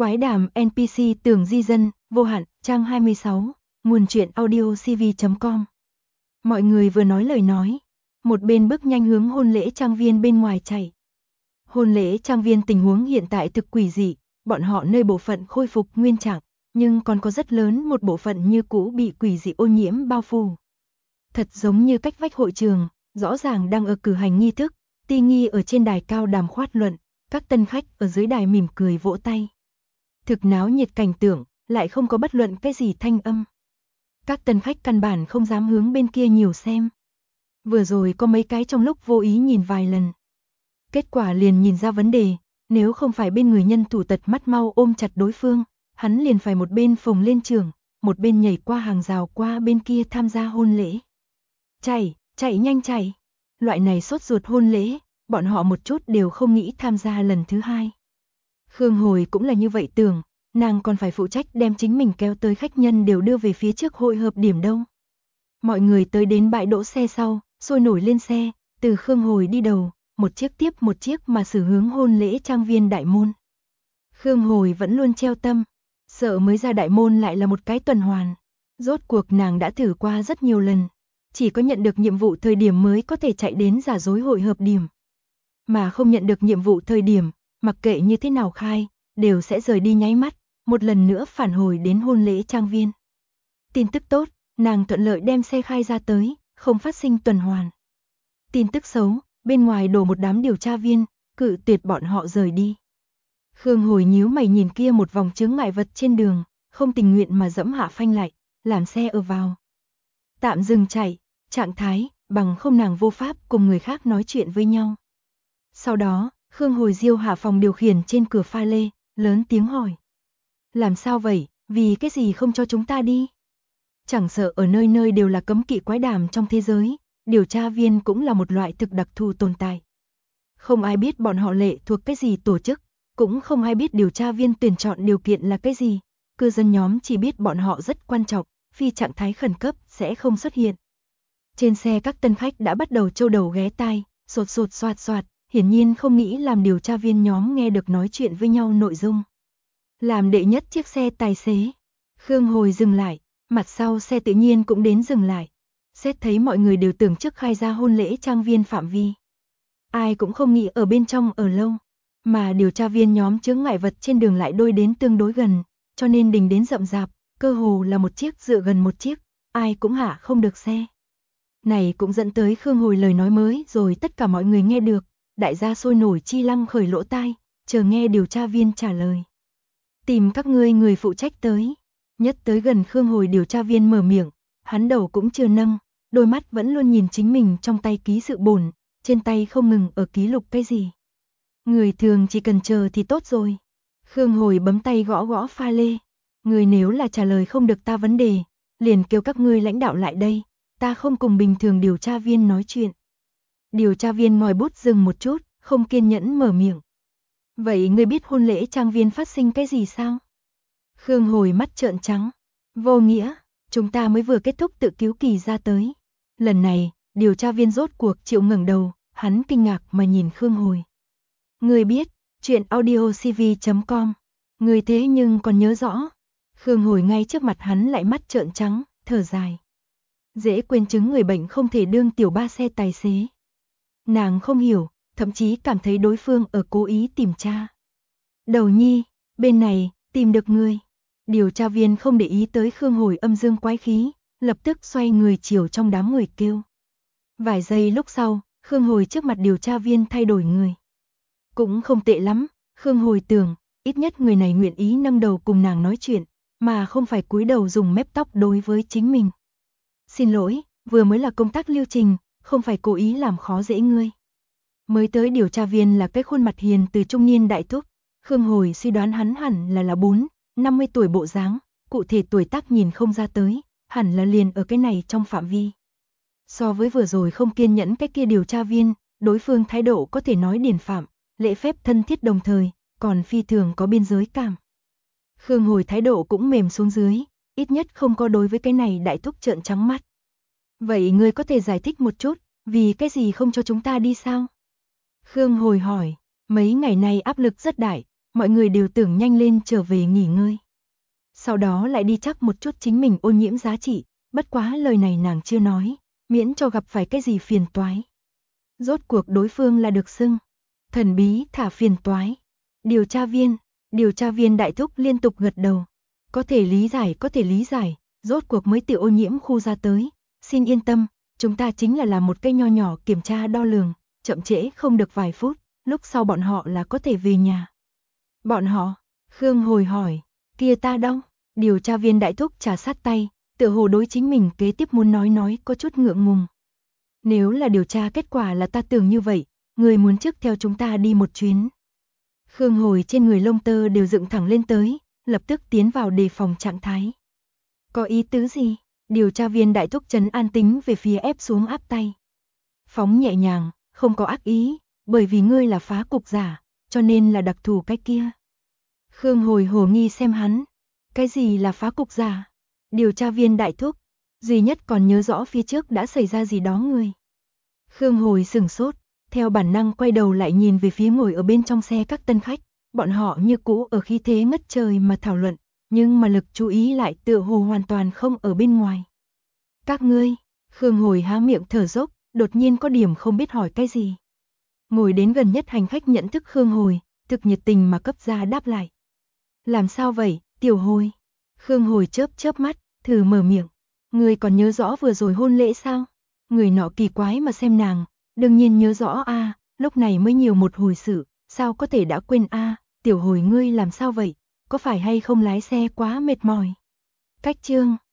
Quái đàm NPC tưởng di dân, vô hạn, trang 26, nguồn truyện audio cv.com. Mọi người vừa nói lời nói, một bên bước nhanh hướng hôn lễ trang viên bên ngoài chạy. Hôn lễ trang viên tình huống hiện tại thực quỷ dị, bọn họ nơi bộ phận khôi phục nguyên trạng, nhưng còn có rất lớn một bộ phận như cũ bị quỷ dị ô nhiễm bao phủ. Thật giống như cách vách hội trường, rõ ràng đang ở cử hành nghi thức, ti nghi ở trên đài cao đàm khoát luận, các tân khách ở dưới đài mỉm cười vỗ tay. Thực náo nhiệt cảnh tượng, lại không có bất luận cái gì thanh âm. Các tân khách căn bản không dám hướng bên kia nhiều xem. Vừa rồi có mấy cái trong lúc vô ý nhìn vài lần. Kết quả liền nhìn ra vấn đề, nếu không phải bên người nhân thủ tật mắt mau ôm chặt đối phương, hắn liền phải một bên phồng lên trường, một bên nhảy qua hàng rào qua bên kia tham gia hôn lễ. Chạy nhanh chạy. Loại này sốt ruột hôn lễ, bọn họ một chút đều không nghĩ tham gia lần thứ hai. Khương Hồi cũng là như vậy tưởng, nàng còn phải phụ trách đem chính mình kéo tới khách nhân đều đưa về phía trước hội hợp điểm đâu. Mọi người tới đến bãi đỗ xe sau, sôi nổi lên xe, từ Khương Hồi đi đầu, một chiếc tiếp một chiếc mà xử hướng hôn lễ trang viên đại môn. Khương Hồi vẫn luôn treo tâm, sợ mới ra đại môn lại là một cái tuần hoàn. Rốt cuộc nàng đã thử qua rất nhiều lần, chỉ có nhận được nhiệm vụ thời điểm mới có thể chạy đến giả dối hội hợp điểm. Mà không nhận được nhiệm vụ thời điểm, mặc kệ như thế nào khai, đều sẽ rời đi nháy mắt, một lần nữa phản hồi đến hôn lễ trang viên. Tin tức tốt, nàng thuận lợi đem xe khai ra tới, không phát sinh tuần hoàn. Tin tức xấu, bên ngoài đổ một đám điều tra viên, cự tuyệt bọn họ rời đi. Khương Hồi nhíu mày nhìn kia một vòng chướng ngại vật trên đường, không tình nguyện mà dẫm hạ phanh lại, làm xe ở vào. Tạm dừng chạy, trạng thái, bằng không nàng vô pháp cùng người khác nói chuyện với nhau. Sau đó, Khương Hồi diêu hạ phòng điều khiển trên cửa pha lê, lớn tiếng hỏi. Làm sao vậy, vì cái gì không cho chúng ta đi? Chẳng sợ ở nơi nơi đều là cấm kỵ quái đàm trong thế giới, điều tra viên cũng là một loại thực đặc thù tồn tại. Không ai biết bọn họ lệ thuộc cái gì tổ chức, cũng không ai biết điều tra viên tuyển chọn điều kiện là cái gì. Cư dân nhóm chỉ biết bọn họ rất quan trọng, phi trạng thái khẩn cấp sẽ không xuất hiện. Trên xe các tân khách đã bắt đầu châu đầu ghé tai, sột soạt, hiển nhiên không nghĩ làm điều tra viên nhóm nghe được nói chuyện với nhau nội dung. Làm đệ nhất chiếc xe tài xế, Khương Hồi dừng lại, mặt sau xe tự nhiên cũng đến dừng lại. Xét thấy mọi người đều tưởng trước khai ra hôn lễ trang viên phạm vi. Ai cũng không nghĩ ở bên trong ở lâu, mà điều tra viên nhóm chướng ngại vật trên đường lại đôi đến tương đối gần, cho nên đình đến rậm rạp, cơ hồ là một chiếc dựa gần một chiếc, ai cũng hạ không được xe. Này cũng dẫn tới Khương Hồi lời nói mới rồi tất cả mọi người nghe được, đại gia sôi nổi chi lăng khởi lỗ tai, chờ nghe điều tra viên trả lời. Tìm các ngươi người phụ trách tới. Nhất tới gần Khương Hồi điều tra viên mở miệng, hắn đầu cũng chưa nâng, đôi mắt vẫn luôn nhìn chính mình trong tay ký sự bổn, trên tay không ngừng ở ký lục cái gì. Người thường chỉ cần chờ thì tốt rồi. Khương Hồi bấm tay gõ gõ pha lê. Người nếu là trả lời không được ta vấn đề, liền kêu các ngươi lãnh đạo lại đây, ta không cùng bình thường điều tra viên nói chuyện. Điều tra viên ngòi bút dừng một chút, không kiên nhẫn mở miệng. Vậy ngươi biết hôn lễ trang viên phát sinh cái gì sao? Khương Hồi mắt trợn trắng. Vô nghĩa, chúng ta mới vừa kết thúc tự cứu kỳ ra tới. Lần này, điều tra viên rốt cuộc chịu ngẩng đầu, hắn kinh ngạc mà nhìn Khương Hồi. Ngươi biết, chuyện audio cv.com, ngươi thế nhưng còn nhớ rõ. Khương Hồi ngay trước mặt hắn lại mắt trợn trắng, thở dài. Dễ quên chứng người bệnh không thể đương tiểu ba xe tài xế. Nàng không hiểu, thậm chí cảm thấy đối phương ở cố ý tìm tra. Đầu nhi, bên này, tìm được ngươi. Điều tra viên không để ý tới Khương Hồi âm dương quái khí, lập tức xoay người chiều trong đám người kêu. Vài giây lúc sau, Khương Hồi trước mặt điều tra viên thay đổi người. Cũng không tệ lắm, Khương Hồi tưởng, ít nhất người này nguyện ý nâng đầu cùng nàng nói chuyện, mà không phải cúi đầu dùng mép tóc đối với chính mình. Xin lỗi, vừa mới là công tác lưu trình, không phải cố ý làm khó dễ ngươi. Mới tới điều tra viên là cái khuôn mặt hiền từ trung niên đại thúc, Khương Hồi suy đoán hắn hẳn là 50 tuổi bộ dáng, cụ thể tuổi tác nhìn không ra tới, hẳn là liền ở cái này trong phạm vi. So với vừa rồi không kiên nhẫn cái kia điều tra viên, đối phương thái độ có thể nói điển phạm, lễ phép thân thiết đồng thời, còn phi thường có biên giới cảm. Khương Hồi thái độ cũng mềm xuống dưới, ít nhất không có đối với cái này đại thúc trợn trắng mắt. Vậy ngươi có thể giải thích một chút, vì cái gì không cho chúng ta đi sao? Khương Hồi hỏi, mấy ngày nay áp lực rất đại, mọi người đều tưởng nhanh lên trở về nghỉ ngơi. Sau đó lại đi chắc một chút chính mình ô nhiễm giá trị, bất quá lời này nàng chưa nói, miễn cho gặp phải cái gì phiền toái. Rốt cuộc đối phương là được xưng thần bí thả phiền toái. Điều tra viên đại thúc liên tục gật đầu. Có thể lý giải, rốt cuộc mới từ ô nhiễm khu ra tới. Xin yên tâm, chúng ta chính là làm một cái nho nhỏ kiểm tra đo lường, chậm trễ không được vài phút, lúc sau bọn họ là có thể về nhà. Bọn họ? Khương Hồi hỏi, kia ta đâu? Điều tra viên đại thúc trà sát tay, tựa hồ đối chính mình kế tiếp muốn nói có chút ngượng ngùng. Nếu là điều tra kết quả là ta tưởng như vậy, người muốn trước theo chúng ta đi một chuyến. Khương Hồi trên người lông tơ đều dựng thẳng lên tới, lập tức tiến vào đề phòng trạng thái. Có ý tứ gì? Điều tra viên đại thúc trấn an tính về phía ép xuống áp tay. Phóng nhẹ nhàng, không có ác ý, bởi vì ngươi là phá cục giả, cho nên là đặc thù cái kia. Khương Hồi hồ nghi xem hắn. Cái gì là phá cục giả? Điều tra viên đại thúc, duy nhất còn nhớ rõ phía trước đã xảy ra gì đó người. Khương Hồi sửng sốt, theo bản năng quay đầu lại nhìn về phía ngồi ở bên trong xe các tân khách, bọn họ như cũ ở khí thế ngất trời mà thảo luận, nhưng mà lực chú ý lại tựa hồ hoàn toàn không ở bên ngoài. Các ngươi, Khương Hồi há miệng thở dốc, đột nhiên có điểm không biết hỏi cái gì. Ngồi đến gần nhất hành khách nhận thức Khương Hồi, thực nhiệt tình mà cấp ra đáp lại. Làm sao vậy, tiểu Hồi? Khương Hồi chớp mắt, thử mở miệng. Ngươi còn nhớ rõ vừa rồi hôn lễ sao? Người nọ kỳ quái mà xem nàng, đương nhiên nhớ rõ a, lúc này mới nhiều một hồi sự, sao có thể đã quên a, tiểu Hồi ngươi làm sao vậy? Có phải hay không lái xe quá mệt mỏi? Cách chương